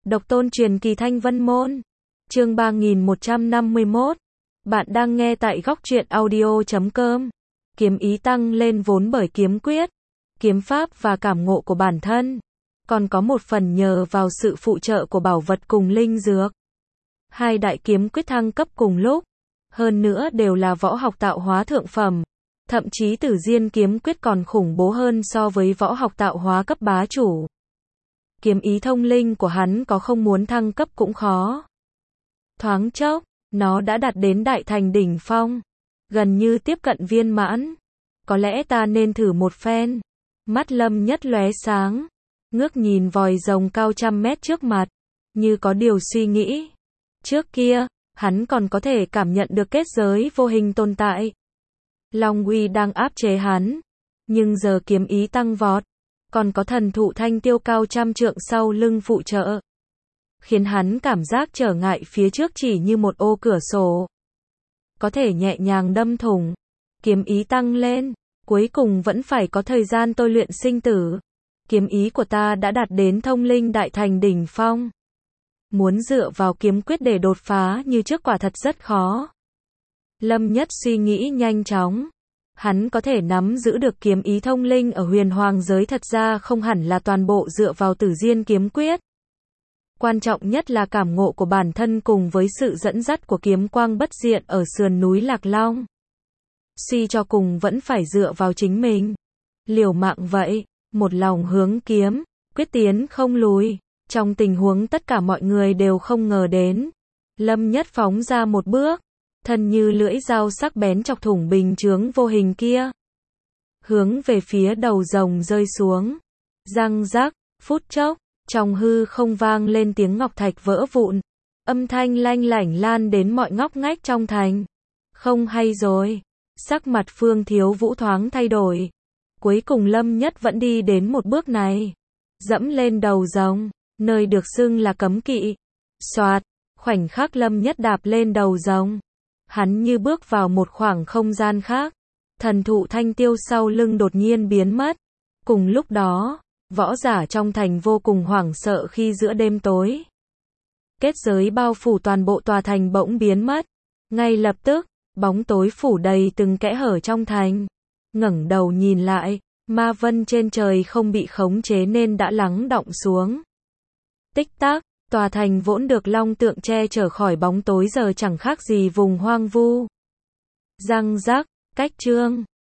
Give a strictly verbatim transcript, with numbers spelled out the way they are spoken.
Độc tôn truyền kỳ Thanh Vân Môn. Chương ba nghìn một trăm năm mươi mốt. Bạn đang nghe tại góc truyện audio chấm com. Kiếm ý tăng lên vốn bởi kiếm quyết, kiếm pháp và cảm ngộ của bản thân, còn có một phần nhờ vào sự phụ trợ của bảo vật cùng linh dược. Hai đại kiếm quyết thăng cấp cùng lúc, hơn nữa đều là võ học tạo hóa thượng phẩm, thậm chí Tử Diên kiếm quyết còn khủng bố hơn so với võ học tạo hóa cấp bá chủ. Kiếm ý thông linh của hắn có không muốn thăng cấp cũng khó. Thoáng chốc, nó đã đạt đến đại thành đỉnh phong, gần như tiếp cận viên mãn. Có lẽ ta nên thử một phen. Mắt Lâm Nhất lóe sáng, ngước nhìn vòi rồng cao trăm mét trước mặt, như có điều suy nghĩ. Trước kia, hắn còn có thể cảm nhận được kết giới vô hình tồn tại. Long uy đang áp chế hắn, nhưng giờ kiếm ý tăng vọt, còn có thần thụ thanh tiêu cao trăm trượng sau lưng phụ trợ, khiến hắn cảm giác trở ngại phía trước chỉ như một ô cửa sổ, có thể nhẹ nhàng đâm thủng. Kiếm ý tăng lên, cuối cùng vẫn phải có thời gian tôi luyện sinh tử. Kiếm ý của ta đã đạt đến thông linh đại thành đỉnh phong. Muốn dựa vào kiếm quyết để đột phá như trước quả thật rất khó. Lâm Nhất suy nghĩ nhanh chóng. Hắn có thể nắm giữ được kiếm ý thông linh ở huyền hoàng giới thật ra không hẳn là toàn bộ dựa vào Tử Diên kiếm quyết. Quan trọng nhất là cảm ngộ của bản thân cùng với sự dẫn dắt của kiếm quang bất diệt ở sườn núi Lạc Long. Suy cho cùng vẫn phải dựa vào chính mình. Liều mạng vậy, một lòng hướng kiếm, quyết tiến không lùi. Trong tình huống tất cả mọi người đều không ngờ đến, Lâm Nhất phóng ra một bước, thân như lưỡi dao sắc bén chọc thủng bình chướng vô hình kia, hướng về phía đầu rồng rơi xuống. Răng rắc, phút chốc, trong hư không vang lên tiếng ngọc thạch vỡ vụn, âm thanh lanh lảnh lan đến mọi ngóc ngách trong thành. Không hay rồi, sắc mặt Phương Thiếu Vũ thoáng thay đổi. Cuối cùng Lâm Nhất vẫn đi đến một bước này, dẫm lên đầu rồng, nơi được xưng là cấm kỵ. Soạt, khoảnh khắc Lâm Nhất đạp lên đầu rồng, hắn như bước vào một khoảng không gian khác. Thần thụ thanh tiêu sau lưng đột nhiên biến mất. Cùng lúc đó, võ giả trong thành vô cùng hoảng sợ khi giữa đêm tối, kết giới bao phủ toàn bộ tòa thành bỗng biến mất. Ngay lập tức, bóng tối phủ đầy từng kẽ hở trong thành. Ngẩng đầu nhìn lại, ma vân trên trời không bị khống chế nên đã lắng đọng xuống. Tích tắc, tòa thành vốn được long tượng che chở khỏi bóng tối giờ chẳng khác gì vùng hoang vu. Răng rắc, cách chương.